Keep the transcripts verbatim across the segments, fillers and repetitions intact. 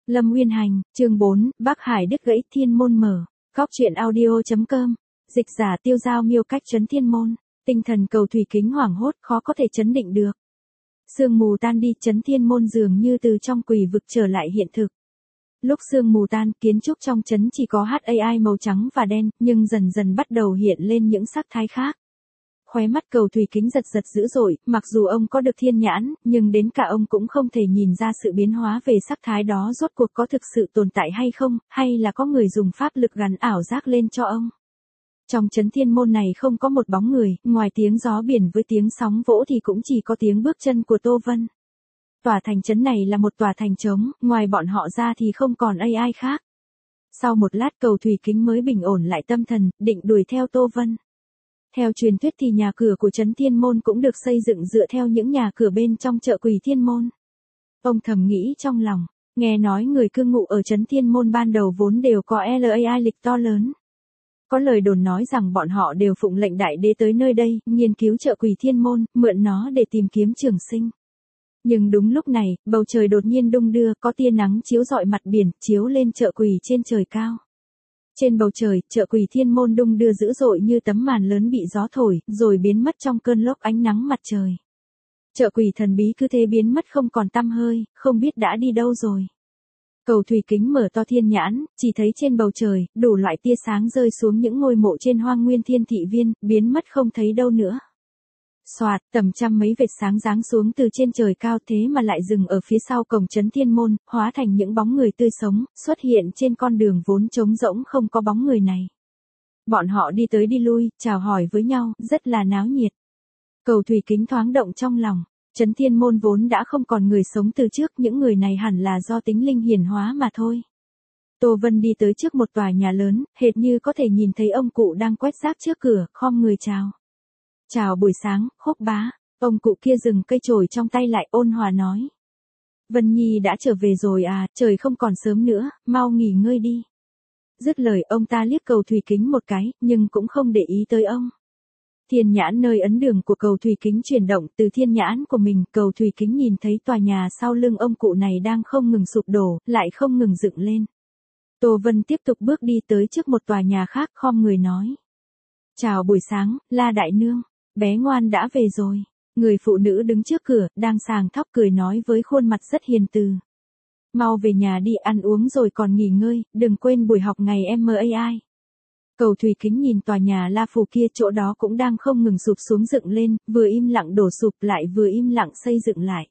Lâm Uyên Hành, chương bốn, Bắc Hải đứt gãy thiên môn mở. Góc truyện audio.com. Dịch giả Tiêu Giao miêu cách trấn thiên môn. Tinh thần Cầu Thủy Kính hoảng hốt khó có thể chấn định được. Sương mù tan đi, trấn thiên môn dường như từ trong quỷ vực trở lại hiện thực. Lúc sương mù tan, kiến trúc trong trấn chỉ có hát a i màu trắng và đen, nhưng dần dần bắt đầu hiện lên những sắc thái khác. Khóe mắt Cầu Thủy Kính giật giật dữ dội, mặc dù ông có được thiên nhãn, nhưng đến cả ông cũng không thể nhìn ra sự biến hóa về sắc thái đó rốt cuộc có thực sự tồn tại hay không, hay là có người dùng pháp lực gắn ảo giác lên cho ông. Trong trấn thiên môn này không có một bóng người, ngoài tiếng gió biển với tiếng sóng vỗ thì cũng chỉ có tiếng bước chân của Tô Vân. Tòa thành trấn này là một tòa thành trống, ngoài bọn họ ra thì không còn ai khác. Sau một lát Cầu Thủy Kính mới bình ổn lại tâm thần, định đuổi theo Tô Vân. Theo truyền thuyết thì nhà cửa của trấn thiên môn cũng được xây dựng dựa theo những nhà cửa bên trong chợ Quỷ Thiên Môn. Ông thầm nghĩ trong lòng, nghe nói người cư ngụ ở trấn thiên môn ban đầu vốn đều có lai lịch to lớn. Có lời đồn nói rằng bọn họ đều phụng lệnh đại đế tới nơi đây, nghiên cứu chợ Quỷ Thiên Môn, mượn nó để tìm kiếm trường sinh. Nhưng đúng lúc này, bầu trời đột nhiên đung đưa, có tia nắng chiếu rọi mặt biển, chiếu lên chợ quỷ trên trời cao. Trên bầu trời, chợ Quỷ Thiên Môn đung đưa dữ dội như tấm màn lớn bị gió thổi, rồi biến mất trong cơn lốc ánh nắng mặt trời. Chợ quỷ thần bí cứ thế biến mất không còn tăm hơi, không biết đã đi đâu rồi. Cầu Thủy Kính mở to thiên nhãn, chỉ thấy trên bầu trời, đủ loại tia sáng rơi xuống những ngôi mộ trên Hoang Nguyên Thiên Thị Viên, biến mất không thấy đâu nữa. Soạt, tầm trăm mấy vệt sáng giáng xuống từ trên trời cao thế mà lại dừng ở phía sau cổng trấn thiên môn, hóa thành những bóng người tươi sống, xuất hiện trên con đường vốn trống rỗng không có bóng người này. Bọn họ đi tới đi lui, chào hỏi với nhau, rất là náo nhiệt. Cầu Thủy Kính thoáng động trong lòng, trấn thiên môn vốn đã không còn người sống từ trước, những người này hẳn là do tính linh hiển hóa mà thôi. Tô Vân đi tới trước một tòa nhà lớn, hệt như có thể nhìn thấy ông cụ đang quét rác trước cửa, khom người chào. Chào buổi sáng, Khúc bá. Ông cụ kia dừng cây chổi trong tay lại, ôn hòa nói. Vân Nhi đã trở về rồi à, trời không còn sớm nữa, mau nghỉ ngơi đi. Dứt lời ông ta liếc Cầu Thủy Kính một cái, nhưng cũng không để ý tới ông. Thiên nhãn nơi ấn đường của Cầu Thủy Kính chuyển động, từ thiên nhãn của mình, Cầu Thủy Kính nhìn thấy tòa nhà sau lưng ông cụ này đang không ngừng sụp đổ, lại không ngừng dựng lên. Tô Vân tiếp tục bước đi tới trước một tòa nhà khác, khom người nói. Chào buổi sáng, La Đại Nương. Bé ngoan đã về rồi. Người phụ nữ đứng trước cửa, đang sàng tóc cười nói với khuôn mặt rất hiền từ. Mau về nhà đi, ăn uống rồi còn nghỉ ngơi, đừng quên buổi học ngày em a i. Cầu Thủy Kính nhìn tòa nhà La Phủ kia, chỗ đó cũng đang không ngừng sụp xuống dựng lên, vừa im lặng đổ sụp lại vừa im lặng xây dựng lại.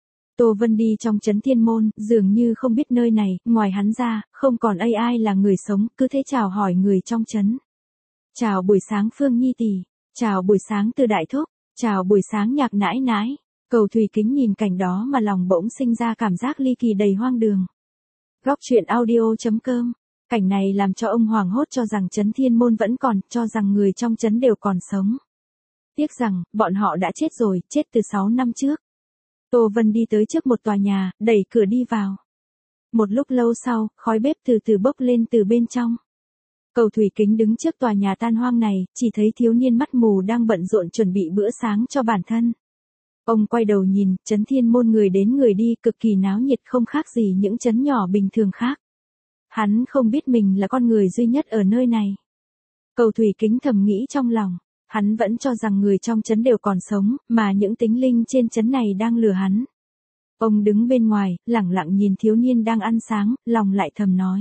Tô Vân đi trong trấn thiên môn, dường như không biết nơi này, ngoài hắn ra, không còn ai là người sống, cứ thế chào hỏi người trong trấn. Chào buổi sáng Phương Nhi tỷ. Chào buổi sáng Từ Đại Thúc, chào buổi sáng Nhạc nãi nãi. Cầu Thủy Kính nhìn cảnh đó mà lòng bỗng sinh ra cảm giác ly kỳ đầy hoang đường. Góc truyện audio.com. Cảnh này làm cho ông hoảng hốt, cho rằng trấn thiên môn vẫn còn, cho rằng người trong trấn đều còn sống. Tiếc rằng, bọn họ đã chết rồi, chết từ sáu năm trước. Tô Vân đi tới trước một tòa nhà, đẩy cửa đi vào. Một lúc lâu sau, khói bếp từ từ bốc lên từ bên trong. Cầu Thủy Kính đứng trước tòa nhà tan hoang này, chỉ thấy thiếu niên mắt mù đang bận rộn chuẩn bị bữa sáng cho bản thân. Ông quay đầu nhìn, trấn thiên môn người đến người đi, cực kỳ náo nhiệt, không khác gì những trấn nhỏ bình thường khác. Hắn không biết mình là con người duy nhất ở nơi này. Cầu Thủy Kính thầm nghĩ trong lòng, hắn vẫn cho rằng người trong trấn đều còn sống, mà những tính linh trên trấn này đang lừa hắn. Ông đứng bên ngoài, lẳng lặng nhìn thiếu niên đang ăn sáng, lòng lại thầm nói.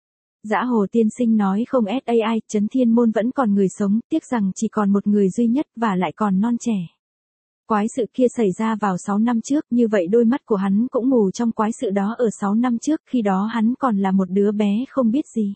Dã Hồ tiên sinh nói không sai, trấn thiên môn vẫn còn người sống, tiếc rằng chỉ còn một người duy nhất và lại còn non trẻ. Quái sự kia xảy ra vào sáu năm trước, như vậy đôi mắt của hắn cũng mù trong quái sự đó ở sáu năm trước, khi đó hắn còn là một đứa bé không biết gì.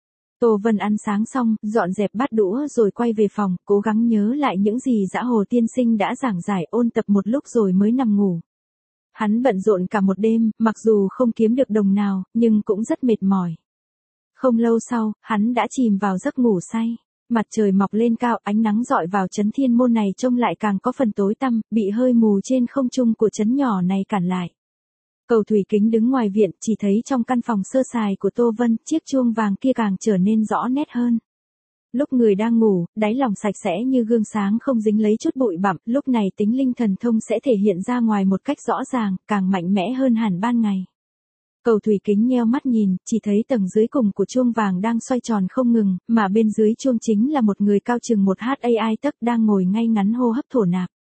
Tô Vân ăn sáng xong, dọn dẹp bát đũa rồi quay về phòng, cố gắng nhớ lại những gì Dã Hồ tiên sinh đã giảng giải, ôn tập một lúc rồi mới nằm ngủ. Hắn bận rộn cả một đêm, mặc dù không kiếm được đồng nào, nhưng cũng rất mệt mỏi. Không lâu sau, hắn đã chìm vào giấc ngủ say. Mặt trời mọc lên cao, ánh nắng rọi vào trấn thiên môn này trông lại càng có phần tối tăm, bị hơi mù trên không trung của trấn nhỏ này cản lại. Cầu Thủy Kính đứng ngoài viện, chỉ thấy trong căn phòng sơ sài của Tô Vân, chiếc chuông vàng kia càng trở nên rõ nét hơn. Lúc người đang ngủ, đáy lòng sạch sẽ như gương sáng không dính lấy chút bụi bặm, lúc này tính linh thần thông sẽ thể hiện ra ngoài một cách rõ ràng, càng mạnh mẽ hơn hẳn ban ngày. Cầu thủy kính nheo mắt nhìn, chỉ thấy tầng dưới cùng của chuông vàng đang xoay tròn không ngừng, mà bên dưới chuông chính là một người cao chừng một ha tấc đang ngồi ngay ngắn hô hấp thổ nạp.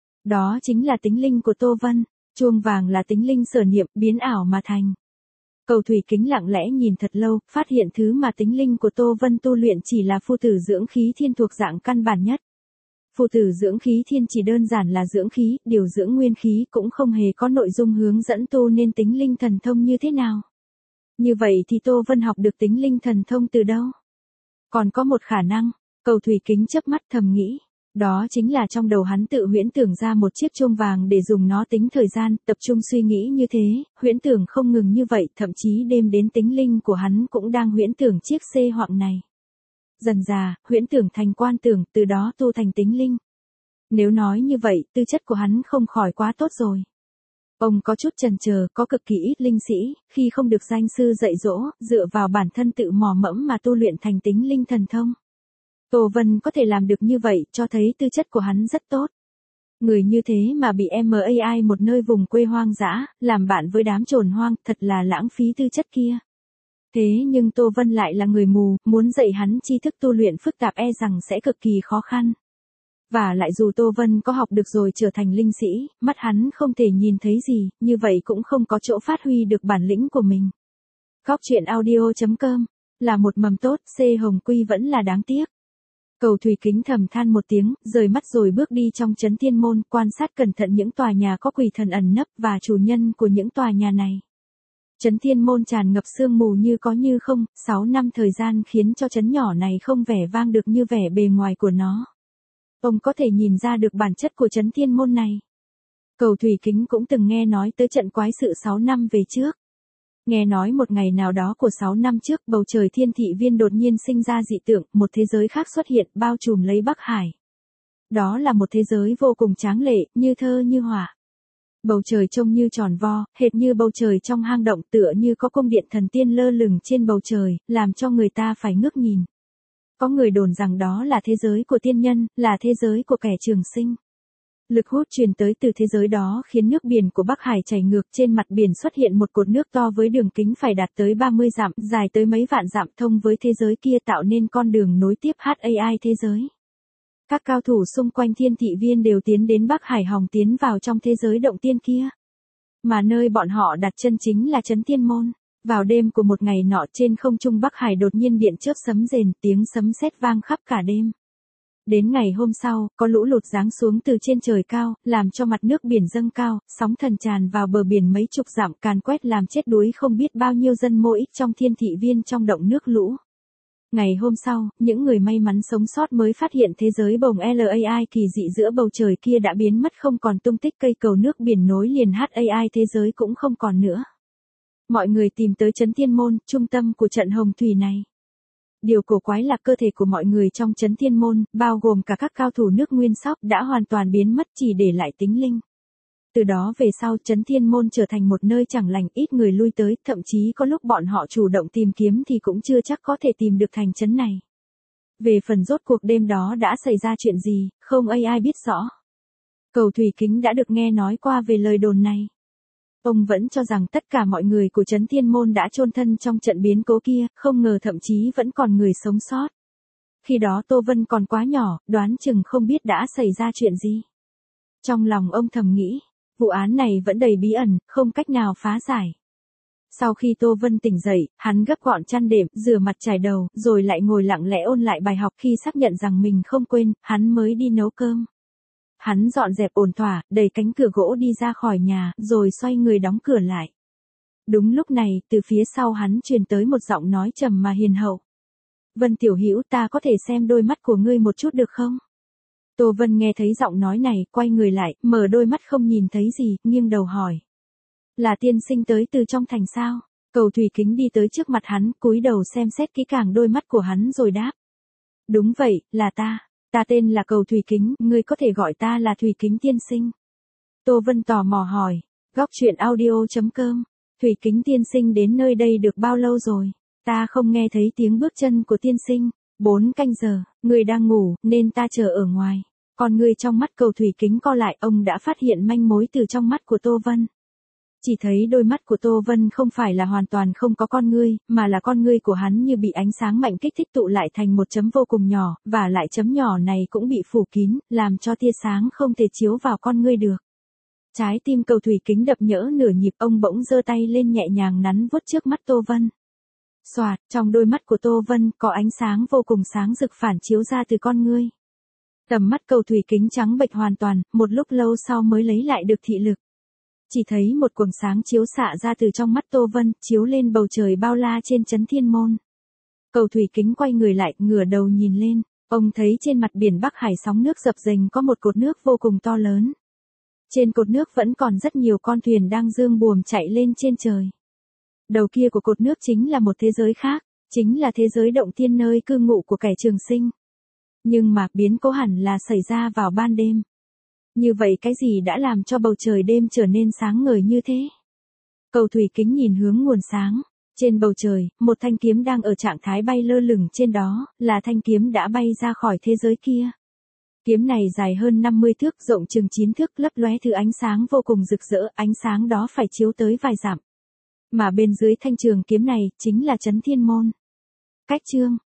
Đó chính là tính linh của Tô Vân, chuông vàng là tính linh sở niệm, biến ảo mà thành. Cầu thủy kính lặng lẽ nhìn thật lâu, phát hiện thứ mà tính linh của Tô Vân tu luyện chỉ là phu tử dưỡng khí thiên thuộc dạng căn bản nhất. Phu tử dưỡng khí thiên chỉ đơn giản là dưỡng khí, điều dưỡng nguyên khí cũng không hề có nội dung hướng dẫn tu nên tính linh thần thông như thế nào. Như vậy thì Tô Vân học được tính linh thần thông từ đâu? Còn có một khả năng, cầu thủy kính chớp mắt thầm nghĩ. Đó chính là trong đầu hắn tự huyễn tưởng ra một chiếc chuông vàng để dùng nó tính thời gian, tập trung suy nghĩ như thế, huyễn tưởng không ngừng như vậy, thậm chí đêm đến tính linh của hắn cũng đang huyễn tưởng chiếc xê hoạng này. Dần dà, huyễn tưởng thành quan tưởng, từ đó tu thành tính linh. Nếu nói như vậy, tư chất của hắn không khỏi quá tốt rồi. Ông có chút chần chờ, có cực kỳ ít linh sĩ, khi không được danh sư dạy dỗ, dựa vào bản thân tự mò mẫm mà tu luyện thành tính linh thần thông. Tô Vân có thể làm được như vậy, cho thấy tư chất của hắn rất tốt. Người như thế mà bị em a i một nơi vùng quê hoang dã, làm bạn với đám trồn hoang, thật là lãng phí tư chất kia. Thế nhưng Tô Vân lại là người mù, muốn dạy hắn tri thức tu luyện phức tạp e rằng sẽ cực kỳ khó khăn. Và lại dù Tô Vân có học được rồi trở thành linh sĩ, mắt hắn không thể nhìn thấy gì, như vậy cũng không có chỗ phát huy được bản lĩnh của mình. Góc truyện audio chấm com là một mầm tốt, C Hồng Quy vẫn là đáng tiếc. Cầu thủy kính thầm than một tiếng, rời mắt rồi bước đi trong trấn thiên môn, quan sát cẩn thận những tòa nhà có quỷ thần ẩn nấp và chủ nhân của những tòa nhà này. Trấn thiên môn tràn ngập sương mù như có như không, sáu năm thời gian khiến cho trấn nhỏ này không vẻ vang được như vẻ bề ngoài của nó. Ông có thể nhìn ra được bản chất của trấn thiên môn này. Cầu thủy kính cũng từng nghe nói tới trận quái sự sáu năm về trước. Nghe nói một ngày nào đó của sáu năm trước, bầu trời thiên thị viên đột nhiên sinh ra dị tượng, một thế giới khác xuất hiện, bao trùm lấy Bắc Hải. Đó là một thế giới vô cùng tráng lệ, như thơ như họa. Bầu trời trông như tròn vo, hệt như bầu trời trong hang động, tựa như có cung điện thần tiên lơ lửng trên bầu trời, làm cho người ta phải ngước nhìn. Có người đồn rằng đó là thế giới của tiên nhân, là thế giới của kẻ trường sinh. Lực hút truyền tới từ thế giới đó khiến nước biển của Bắc Hải chảy ngược, trên mặt biển xuất hiện một cột nước to với đường kính phải đạt tới ba mươi dặm, dài tới mấy vạn dặm, thông với thế giới kia tạo nên con đường nối tiếp hát a i thế giới. Các cao thủ xung quanh thiên thị viên đều tiến đến Bắc Hải hòng tiến vào trong thế giới động tiên kia. Mà nơi bọn họ đặt chân chính là trấn thiên môn. Vào đêm của một ngày nọ, trên không trung Bắc Hải đột nhiên điện chớp sấm rền, tiếng sấm sét vang khắp cả đêm. Đến ngày hôm sau, có lũ lụt giáng xuống từ trên trời cao, làm cho mặt nước biển dâng cao, sóng thần tràn vào bờ biển mấy chục dặm, càn quét làm chết đuối không biết bao nhiêu dân mỗi trong thiên thị viên trong động nước lũ. Ngày hôm sau, những người may mắn sống sót mới phát hiện thế giới bồng LAI kỳ dị giữa bầu trời kia đã biến mất, không còn tung tích, cây cầu nước biển nối liền hát a i thế giới cũng không còn nữa. Mọi người tìm tới trấn thiên môn, trung tâm của trận hồng thủy này. Điều cổ quái là cơ thể của mọi người trong trấn thiên môn, bao gồm cả các cao thủ nước nguyên sóc, đã hoàn toàn biến mất, chỉ để lại tính linh. Từ đó về sau, trấn thiên môn trở thành một nơi chẳng lành, ít người lui tới, thậm chí có lúc bọn họ chủ động tìm kiếm thì cũng chưa chắc có thể tìm được thành trấn này. Về phần rốt cuộc đêm đó đã xảy ra chuyện gì, không ai biết rõ. Cầu thủy kính đã được nghe nói qua về lời đồn này. Ông vẫn cho rằng tất cả mọi người của trấn thiên môn đã chôn thân trong trận biến cố kia, không ngờ thậm chí vẫn còn người sống sót. Khi đó Tô Vân còn quá nhỏ, đoán chừng không biết đã xảy ra chuyện gì. Trong lòng ông thầm nghĩ, vụ án này vẫn đầy bí ẩn, không cách nào phá giải. Sau khi Tô Vân tỉnh dậy, hắn gấp gọn chăn đệm, rửa mặt chải đầu, rồi lại ngồi lặng lẽ ôn lại bài học. Khi xác nhận rằng mình không quên, hắn mới đi nấu cơm. Hắn dọn dẹp ổn thỏa, đẩy cánh cửa gỗ đi ra khỏi nhà, rồi xoay người đóng cửa lại. Đúng lúc này, từ phía sau hắn truyền tới một giọng nói trầm mà hiền hậu. Vân tiểu hữu, ta có thể xem đôi mắt của ngươi một chút được không? Tô Vân nghe thấy giọng nói này, quay người lại, mở đôi mắt không nhìn thấy gì, nghiêng đầu hỏi. Là tiên sinh tới từ trong thành sao? Cầu thủy kính đi tới trước mặt hắn, cúi đầu xem xét kỹ càng đôi mắt của hắn rồi đáp. Đúng vậy, là ta. Ta tên là Cầu Thủy Kính, ngươi có thể gọi ta là Thủy Kính tiên sinh. Tô Vân tò mò hỏi, góc truyện audio chấm com, Thủy Kính tiên sinh đến nơi đây được bao lâu rồi? Ta không nghe thấy tiếng bước chân của tiên sinh. Bốn canh giờ, ngươi đang ngủ, nên ta chờ ở ngoài. Còn ngươi trong mắt Cầu Thủy Kính co lại, ông đã phát hiện manh mối từ trong mắt của Tô Vân. Chỉ thấy đôi mắt của Tô Vân không phải là hoàn toàn không có con ngươi, mà là con ngươi của hắn như bị ánh sáng mạnh kích thích tụ lại thành một chấm vô cùng nhỏ, và lại chấm nhỏ này cũng bị phủ kín, làm cho tia sáng không thể chiếu vào con ngươi được. Trái tim cầu thủy kính đập nhỡ nửa nhịp, ông bỗng giơ tay lên nhẹ nhàng nắn vuốt trước mắt Tô Vân. Xoạt, trong đôi mắt của Tô Vân có ánh sáng vô cùng sáng rực phản chiếu ra từ con ngươi. Tầm mắt cầu thủy kính trắng bệch hoàn toàn, một lúc lâu sau mới lấy lại được thị lực. Chỉ thấy một quầng sáng chiếu xạ ra từ trong mắt Tô Vân, chiếu lên bầu trời bao la trên trấn Thiên Môn. Cầu thủy kính quay người lại, ngửa đầu nhìn lên, ông thấy trên mặt biển Bắc Hải sóng nước dập dềnh có một cột nước vô cùng to lớn. Trên cột nước vẫn còn rất nhiều con thuyền đang dương buồm chạy lên trên trời. Đầu kia của cột nước chính là một thế giới khác, chính là thế giới động thiên nơi cư ngụ của kẻ trường sinh. Nhưng mà biến cố hẳn là xảy ra vào ban đêm. Như vậy cái gì đã làm cho bầu trời đêm trở nên sáng ngời như thế? Cầu thủy kính nhìn hướng nguồn sáng. Trên bầu trời, một thanh kiếm đang ở trạng thái bay lơ lửng trên đó, là thanh kiếm đã bay ra khỏi thế giới kia. Kiếm này dài hơn năm mươi thước, rộng chừng chín thước, lấp lóe thứ ánh sáng vô cùng rực rỡ, ánh sáng đó phải chiếu tới vài dặm. Mà bên dưới thanh trường kiếm này, chính là trấn Thiên Môn. Cách chương